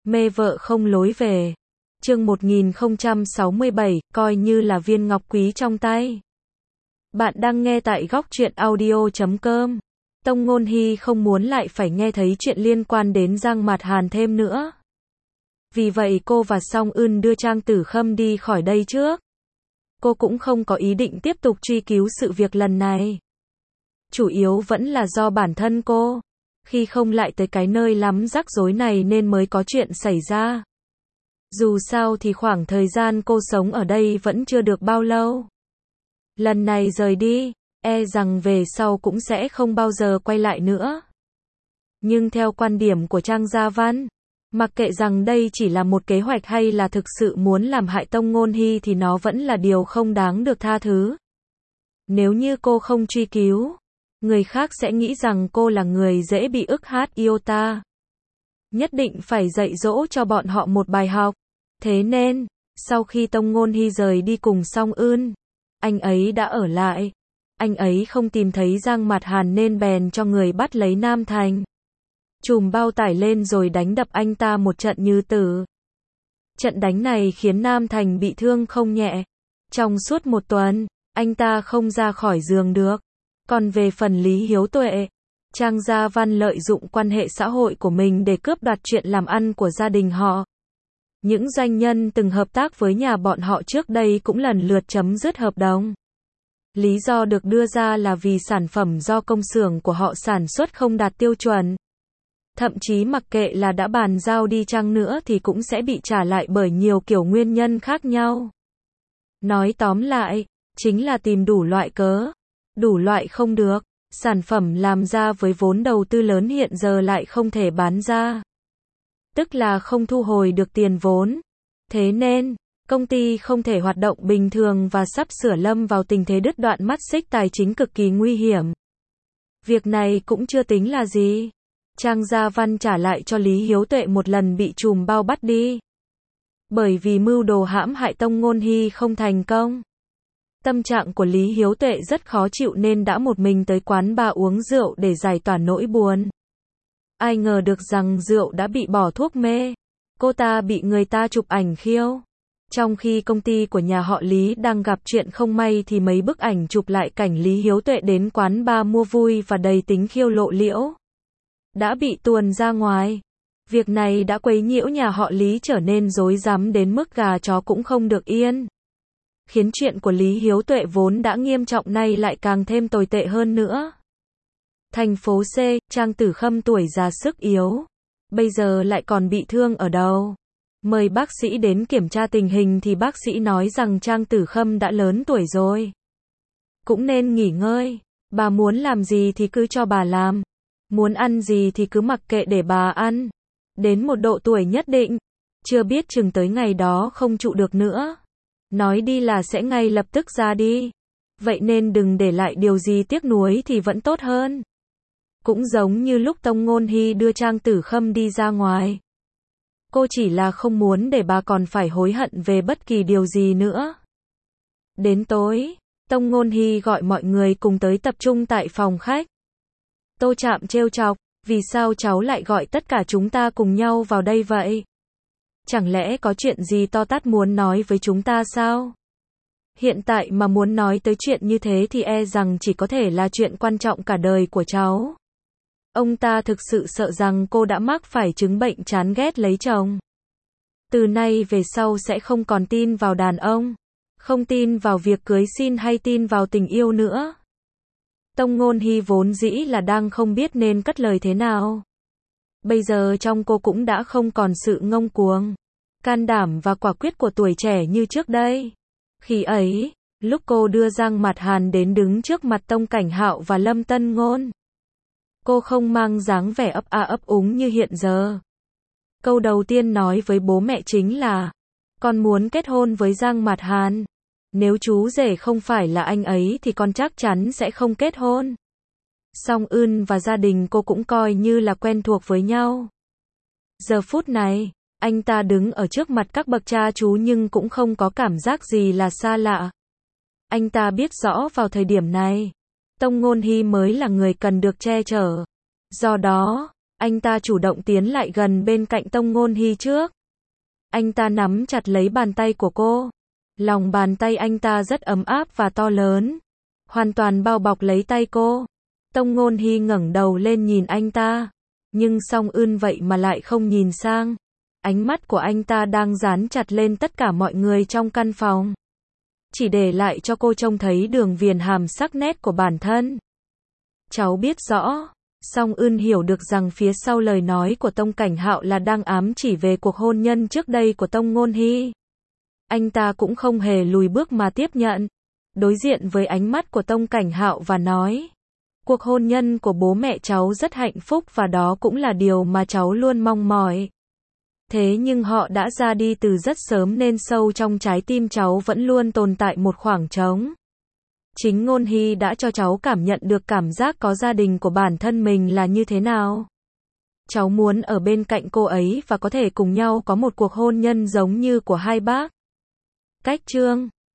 Mê vợ không lối về. Chương 1067, coi như là viên ngọc quý trong tay. Bạn đang nghe tại góc truyện audio.com. Tông Ngôn Hy không muốn lại phải nghe thấy chuyện liên quan đến Giang Mạt Hàn thêm nữa. Vì vậy cô và Song Eun đưa Trang Tử Khâm đi khỏi đây trước. Cô cũng không có ý định tiếp tục truy cứu sự việc lần này. Chủ yếu vẫn là do bản thân cô. Khi không lại tới cái nơi lắm rắc rối này nên mới có chuyện xảy ra. Dù sao thì khoảng thời gian cô sống ở đây vẫn chưa được bao lâu. Lần này rời đi, e rằng về sau cũng sẽ không bao giờ quay lại nữa. Nhưng theo quan điểm của Trang Gia Văn, mặc kệ rằng đây chỉ là một kế hoạch hay là thực sự muốn làm hại Tông Ngôn Hy thì nó vẫn là điều không đáng được tha thứ. Nếu như cô không truy cứu, người khác sẽ nghĩ rằng cô là người dễ bị ức hiếp iota. Nhất định phải dạy dỗ cho bọn họ một bài học. Thế nên, sau khi Tông Ngôn Hy rời đi cùng Song Eun, anh ấy đã ở lại. Anh ấy không tìm thấy Giang Mạt Hàn nên bèn cho người bắt lấy Nam Thành. Trùm bao tải lên rồi đánh đập anh ta một trận như tử. Trận đánh này khiến Nam Thành bị thương không nhẹ. Trong suốt một tuần, anh ta không ra khỏi giường được. Còn về phần Lý Hiếu Tuệ, Trang Gia Văn lợi dụng quan hệ xã hội của mình để cướp đoạt chuyện làm ăn của gia đình họ. Những doanh nhân từng hợp tác với nhà bọn họ trước đây cũng lần lượt chấm dứt hợp đồng. Lý do được đưa ra là vì sản phẩm do công xưởng của họ sản xuất không đạt tiêu chuẩn. Thậm chí mặc kệ là đã bàn giao đi chăng nữa thì cũng sẽ bị trả lại bởi nhiều kiểu nguyên nhân khác nhau. Nói tóm lại, chính là tìm đủ loại cớ. Đủ loại không được, sản phẩm làm ra với vốn đầu tư lớn hiện giờ lại không thể bán ra. Tức là không thu hồi được tiền vốn. Thế nên, công ty không thể hoạt động bình thường và sắp sửa lâm vào tình thế đứt đoạn mắt xích tài chính cực kỳ nguy hiểm. Việc này cũng chưa tính là gì. Trang Gia Văn trả lại cho Lý Hiếu Tuệ một lần bị trùm bao bắt đi. Bởi vì mưu đồ hãm hại Tông Ngôn Hy không thành công. Tâm trạng của Lý Hiếu Tuệ rất khó chịu nên đã một mình tới quán bar uống rượu để giải tỏa nỗi buồn. Ai ngờ được rằng rượu đã bị bỏ thuốc mê. Cô ta bị người ta chụp ảnh khiêu. Trong khi công ty của nhà họ Lý đang gặp chuyện không may thì mấy bức ảnh chụp lại cảnh Lý Hiếu Tuệ đến quán bar mua vui và đầy tính khiêu lộ liễu đã bị tuồn ra ngoài. Việc này đã quấy nhiễu nhà họ Lý trở nên rối rắm đến mức gà chó cũng không được yên. Khiến chuyện của Lý Hiếu Tuệ vốn đã nghiêm trọng nay lại càng thêm tồi tệ hơn nữa. Thành phố C, Trang Tử Khâm tuổi già sức yếu. Bây giờ lại còn bị thương ở đầu. Mời bác sĩ đến kiểm tra tình hình thì bác sĩ nói rằng Trang Tử Khâm đã lớn tuổi rồi. Cũng nên nghỉ ngơi. Bà muốn làm gì thì cứ cho bà làm. Muốn ăn gì thì cứ mặc kệ để bà ăn. Đến một độ tuổi nhất định, chưa biết chừng tới ngày đó không trụ được nữa. Nói đi là sẽ ngay lập tức ra đi. Vậy nên đừng để lại điều gì tiếc nuối thì vẫn tốt hơn. Cũng giống như lúc Tông Ngôn Hy đưa Trang Tử Khâm đi ra ngoài. Cô chỉ là không muốn để bà còn phải hối hận về bất kỳ điều gì nữa. Đến tối, Tông Ngôn Hy gọi mọi người cùng tới tập trung tại phòng khách. Tô Trạm trêu chọc, vì sao cháu lại gọi tất cả chúng ta cùng nhau vào đây vậy? Chẳng lẽ có chuyện gì to tát muốn nói với chúng ta sao? Hiện tại mà muốn nói tới chuyện như thế thì e rằng chỉ có thể là chuyện quan trọng cả đời của cháu. Ông ta thực sự sợ rằng cô đã mắc phải chứng bệnh chán ghét lấy chồng. Từ nay về sau sẽ không còn tin vào đàn ông, không tin vào việc cưới xin hay tin vào tình yêu nữa. Tông Ngôn Hy vốn dĩ là đang không biết nên cất lời thế nào. Bây giờ trong cô cũng đã không còn sự ngông cuồng, can đảm và quả quyết của tuổi trẻ như trước đây. Khi ấy, lúc cô đưa Giang Mạt Hàn đến đứng trước mặt Tông Cảnh Hạo và Lâm Tân Ngôn, cô không mang dáng vẻ ấp a ấp úng như hiện giờ. Câu đầu tiên nói với bố mẹ chính là, con muốn kết hôn với Giang Mạt Hàn. Nếu chú rể không phải là anh ấy thì con chắc chắn sẽ không kết hôn. Song Eun và gia đình cô cũng coi như là quen thuộc với nhau. Giờ phút này, anh ta đứng ở trước mặt các bậc cha chú nhưng cũng không có cảm giác gì là xa lạ. Anh ta biết rõ vào thời điểm này, Tông Ngôn Hy mới là người cần được che chở. Do đó, Anh ta chủ động tiến lại gần bên cạnh Tông Ngôn Hy trước. Anh ta nắm chặt lấy bàn tay của cô. Lòng bàn tay anh ta rất ấm áp và to lớn, hoàn toàn bao bọc lấy tay cô. Tông Ngôn Hy ngẩng đầu lên nhìn anh ta, nhưng Song Eun vậy mà lại không nhìn sang. Ánh mắt của anh ta đang dán chặt lên tất cả mọi người trong căn phòng, chỉ để lại cho cô trông thấy đường viền hàm sắc nét của bản thân. Cháu biết rõ. Song Eun hiểu được rằng phía sau lời nói của Tông Cảnh Hạo là đang ám chỉ về cuộc hôn nhân trước đây của Tông Ngôn Hy. Anh ta cũng không hề lùi bước mà tiếp nhận, đối diện với ánh mắt của Tông Cảnh Hạo và nói: cuộc hôn nhân của bố mẹ cháu rất hạnh phúc và đó cũng là điều mà cháu luôn mong mỏi. Thế nhưng họ đã ra đi từ rất sớm nên sâu trong trái tim cháu vẫn luôn tồn tại một khoảng trống. Chính Ngôn Hy đã cho cháu cảm nhận được cảm giác có gia đình của bản thân mình là như thế nào. Cháu muốn ở bên cạnh cô ấy và có thể cùng nhau có một cuộc hôn nhân giống như của hai bác. Cách chương